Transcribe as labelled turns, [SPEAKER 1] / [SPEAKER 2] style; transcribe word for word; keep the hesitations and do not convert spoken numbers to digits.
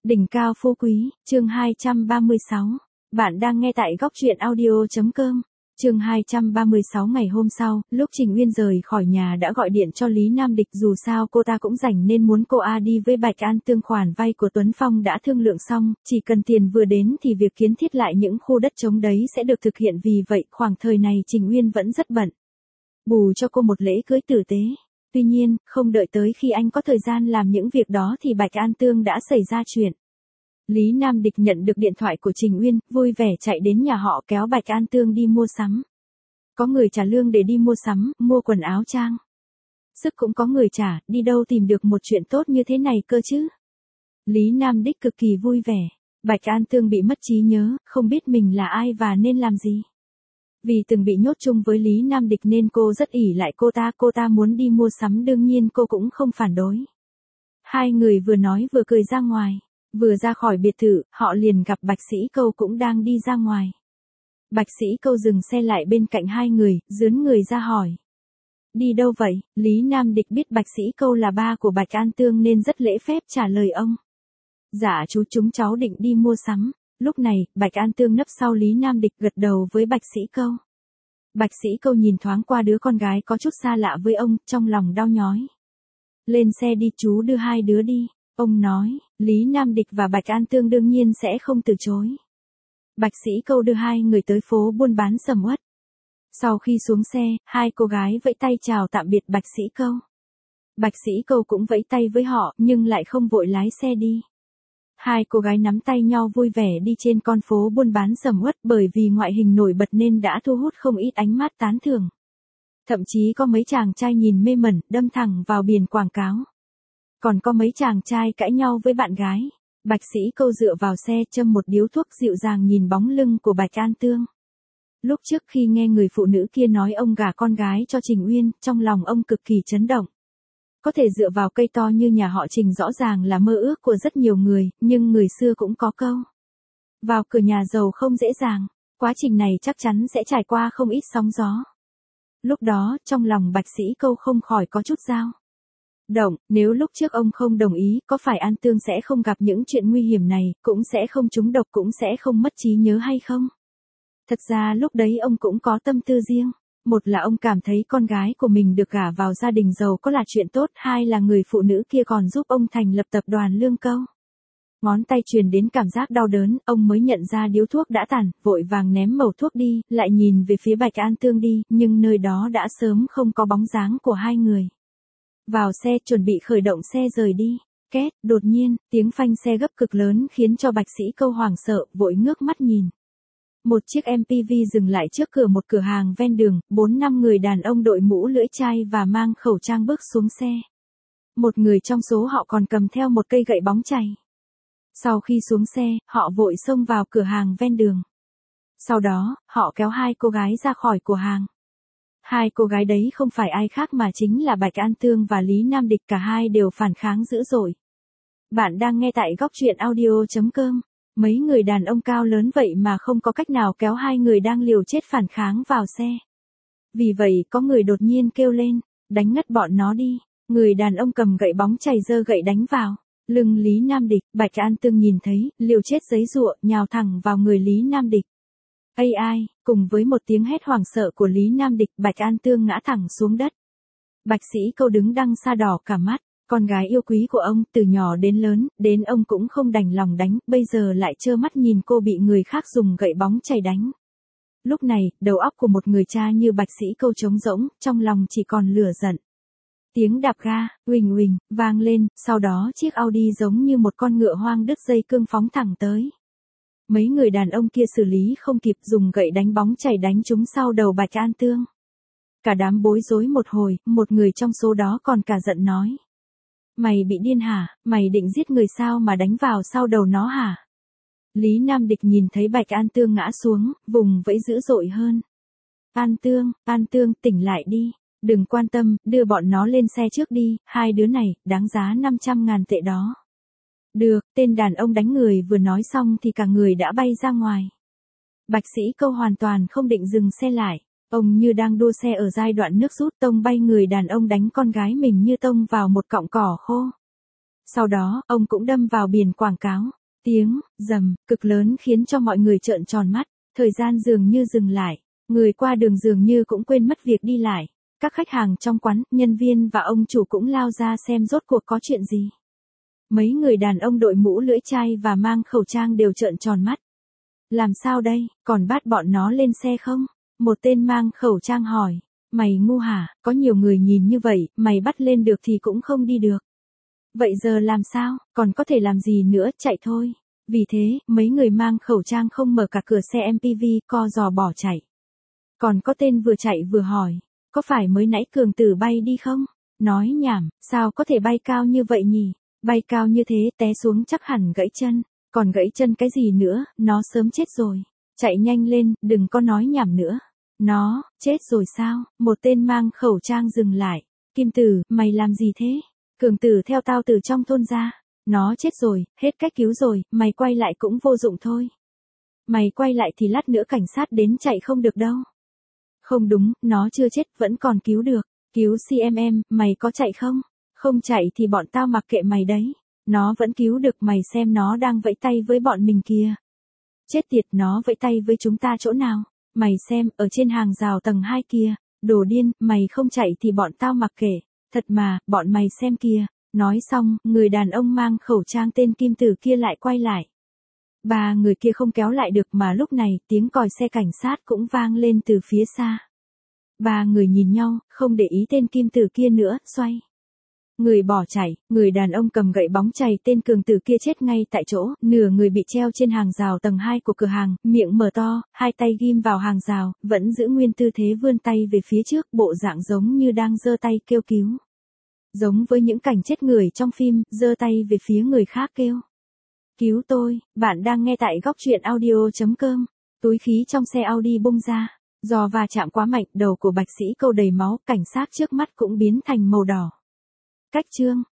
[SPEAKER 1] Đỉnh cao phú quý, chương hai trăm ba mươi sáu. Bạn đang nghe tại góc truyện audio.com. Chương hai trăm ba mươi sáu ngày hôm sau, lúc Trình Uyên rời khỏi nhà đã gọi điện cho Lý Nam Địch, dù sao cô ta cũng rảnh nên muốn cô A đi với Bạch An Tương. Khoản vay của Tuấn Phong đã thương lượng xong, chỉ cần tiền vừa đến thì việc kiến thiết lại những khu đất trống đấy sẽ được thực hiện, vì vậy khoảng thời này Trình Uyên vẫn rất bận. Bù cho cô một lễ cưới tử tế. Tuy nhiên, không đợi tới khi anh có thời gian làm những việc đó thì Bạch An Tương đã xảy ra chuyện. Lý Nam Địch nhận được điện thoại của Trình Uyên, vui vẻ chạy đến nhà họ kéo Bạch An Tương đi mua sắm. Có người trả lương để đi mua sắm, mua quần áo trang sức, cũng có người trả, đi đâu tìm được một chuyện tốt như thế này cơ chứ. Lý Nam Địch cực kỳ vui vẻ. Bạch An Tương bị mất trí nhớ, không biết mình là ai và nên làm gì. Vì từng bị nhốt chung với Lý Nam Địch nên cô rất ỷ lại cô ta, cô ta muốn đi mua sắm đương nhiên cô cũng không phản đối. Hai người vừa nói vừa cười ra ngoài. Vừa ra khỏi biệt thự, họ liền gặp Bạch Sĩ Câu cũng đang đi ra ngoài. Bạch Sĩ Câu dừng xe lại bên cạnh hai người, dướn người ra hỏi. Đi đâu vậy? Lý Nam Địch biết Bạch Sĩ Câu là ba của Bạch An Tương nên rất lễ phép trả lời ông. Dạ chú, chúng cháu định đi mua sắm. Lúc này, Bạch An Tương nấp sau Lý Nam Địch gật đầu với Bạch Sĩ Câu. Bạch Sĩ Câu nhìn thoáng qua đứa con gái có chút xa lạ với ông, trong lòng đau nhói. Lên xe đi chú, đưa hai đứa đi. Ông nói, Lý Nam Địch và Bạch An Tương đương nhiên sẽ không từ chối. Bạch Sĩ Câu đưa hai người tới phố buôn bán sầm uất. Sau khi xuống xe, hai cô gái vẫy tay chào tạm biệt Bạch Sĩ Câu. Bạch Sĩ Câu cũng vẫy tay với họ nhưng lại không vội lái xe đi. Hai cô gái nắm tay nhau vui vẻ đi trên con phố buôn bán sầm uất, bởi vì ngoại hình nổi bật nên đã thu hút không ít ánh mắt tán thưởng. Thậm chí có mấy chàng trai nhìn mê mẩn, đâm thẳng vào biển quảng cáo. Còn có mấy chàng trai cãi nhau với bạn gái. Bạch Sĩ Câu dựa vào xe châm một điếu thuốc dịu dàng nhìn bóng lưng của Bạch An Tương. Lúc trước khi nghe người phụ nữ kia nói ông gả con gái cho Trình Uyên, trong lòng ông cực kỳ chấn động. Có thể dựa vào cây to như nhà họ Trình rõ ràng là mơ ước của rất nhiều người, nhưng người xưa cũng có câu. Vào cửa nhà giàu không dễ dàng, quá trình này chắc chắn sẽ trải qua không ít sóng gió. Lúc đó, trong lòng Bạch Sĩ Câu không khỏi có chút dao động, nếu lúc trước ông không đồng ý, có phải An Tương sẽ không gặp những chuyện nguy hiểm này, cũng sẽ không trúng độc, cũng sẽ không mất trí nhớ hay không? Thật ra lúc đấy ông cũng có tâm tư riêng. Một là ông cảm thấy con gái của mình được gả vào gia đình giàu có là chuyện tốt, hai là người phụ nữ kia còn giúp ông thành lập tập đoàn Lương Câu. Ngón tay truyền đến cảm giác đau đớn, ông mới nhận ra điếu thuốc đã tàn, vội vàng ném mẩu thuốc đi, lại nhìn về phía Bạch An Tương đi, nhưng nơi đó đã sớm không có bóng dáng của hai người. Vào xe chuẩn bị khởi động xe rời đi. Két, đột nhiên, tiếng phanh xe gấp cực lớn khiến cho Bạch Sĩ Câu hoảng sợ, vội ngước mắt nhìn. Một chiếc em pê vê dừng lại trước cửa một cửa hàng ven đường, bốn năm người đàn ông đội mũ lưỡi chai và mang khẩu trang bước xuống xe. Một người trong số họ còn cầm theo một cây gậy bóng chày. Sau khi xuống xe, họ vội xông vào cửa hàng ven đường. Sau đó, họ kéo hai cô gái ra khỏi cửa hàng. Hai cô gái đấy không phải ai khác mà chính là Bạch An Tương và Lý Nam Địch, cả hai đều phản kháng dữ dội. Bạn đang nghe tại góc truyện audio.com. Mấy người đàn ông cao lớn vậy mà không có cách nào kéo hai người đang liều chết phản kháng vào xe. Vì vậy có người đột nhiên kêu lên, đánh ngất bọn nó đi. Người đàn ông cầm gậy bóng chày giơ gậy đánh vào lưng Lý Nam Địch. Bạch An Tương nhìn thấy, liều chết giấy giụa, nhào thẳng vào người Lý Nam Địch. Ây ai, cùng với một tiếng hét hoảng sợ của Lý Nam Địch, Bạch An Tương ngã thẳng xuống đất. Bạch Sĩ Câu đứng đằng xa đỏ cả mắt, con gái yêu quý của ông, từ nhỏ đến lớn, đến ông cũng không đành lòng đánh, bây giờ lại trơ mắt nhìn cô bị người khác dùng gậy bóng chày đánh. Lúc này, đầu óc của một người cha như Bạch Sĩ Câu trống rỗng, trong lòng chỉ còn lửa giận. Tiếng đạp ga, uỳnh uỳnh, vang lên, sau đó chiếc Audi giống như một con ngựa hoang đứt dây cương phóng thẳng tới. Mấy người đàn ông kia xử lý không kịp, dùng gậy đánh bóng chày đánh trúng sau đầu Bạch An Tương. Cả đám bối rối một hồi, một người trong số đó còn cả giận nói. Mày bị điên hả, mày định giết người sao mà đánh vào sau đầu nó hả? Lý Nam Địch nhìn thấy Bạch An Tương ngã xuống, vùng vẫy dữ dội hơn. An Tương, An Tương, tỉnh lại đi. Đừng quan tâm, đưa bọn nó lên xe trước đi, hai đứa này, đáng giá năm trăm ngàn tệ đó. Được, tên đàn ông đánh người vừa nói xong thì cả người đã bay ra ngoài. Bạch Sĩ Câu hoàn toàn không định dừng xe lại. Ông như đang đua xe ở giai đoạn nước rút, tông bay người đàn ông đánh con gái mình như tông vào một cọng cỏ khô. Sau đó, ông cũng đâm vào biển quảng cáo. Tiếng, rầm, cực lớn khiến cho mọi người trợn tròn mắt, thời gian dường như dừng lại, người qua đường dường như cũng quên mất việc đi lại. Các khách hàng trong quán, nhân viên và ông chủ cũng lao ra xem rốt cuộc có chuyện gì. Mấy người đàn ông đội mũ lưỡi chai và mang khẩu trang đều trợn tròn mắt. Làm sao đây, còn bắt bọn nó lên xe không? Một tên mang khẩu trang hỏi. Mày ngu hả, có nhiều người nhìn như vậy, mày bắt lên được thì cũng không đi được. Vậy giờ làm sao, còn có thể làm gì nữa, chạy thôi. Vì thế, mấy người mang khẩu trang không mở cả cửa xe em pê vê, co giò bỏ chạy. Còn có tên vừa chạy vừa hỏi, có phải mới nãy Cường Tử bay đi không? Nói nhảm, sao có thể bay cao như vậy nhỉ? Bay cao như thế té xuống chắc hẳn gãy chân, còn gãy chân cái gì nữa, nó sớm chết rồi. Chạy nhanh lên, đừng có nói nhảm nữa. Nó, chết rồi sao? Một tên mang khẩu trang dừng lại. Kim Tử, mày làm gì thế? Cường Tử theo tao từ trong thôn ra. Nó chết rồi, hết cách cứu rồi, mày quay lại cũng vô dụng thôi. Mày quay lại thì lát nữa cảnh sát đến chạy không được đâu. Không đúng, nó chưa chết, vẫn còn cứu được. Cứu xê em em, mày có chạy không? Không chạy thì bọn tao mặc kệ mày đấy. Nó vẫn cứu được, mày xem nó đang vẫy tay với bọn mình kìa. Chết tiệt, nó vẫy tay với chúng ta chỗ nào? Mày xem, ở trên hàng rào tầng hai kia. Đồ điên, mày không chạy thì bọn tao mặc kệ. Thật mà, bọn mày xem kìa. Nói xong, người đàn ông mang khẩu trang tên Kim Tử kia lại quay lại. Ba người kia không kéo lại được mà lúc này tiếng còi xe cảnh sát cũng vang lên từ phía xa. Ba người nhìn nhau, không để ý tên Kim Tử kia nữa, xoay. Người bỏ chạy, người đàn ông cầm gậy bóng chày tên Cường Tử kia chết ngay tại chỗ, nửa người bị treo trên hàng rào tầng hai của cửa hàng, miệng mở to, hai tay ghim vào hàng rào, vẫn giữ nguyên tư thế vươn tay về phía trước, bộ dạng giống như đang giơ tay kêu cứu. Giống với những cảnh chết người trong phim, giơ tay về phía người khác kêu. Cứu tôi, bạn đang nghe tại góc truyện audio.com. Túi khí trong xe Audi bung ra. Do va chạm quá mạnh, đầu của bạch sĩ câu đầy máu, cảnh sát trước mắt cũng biến thành màu đỏ. Cách chương.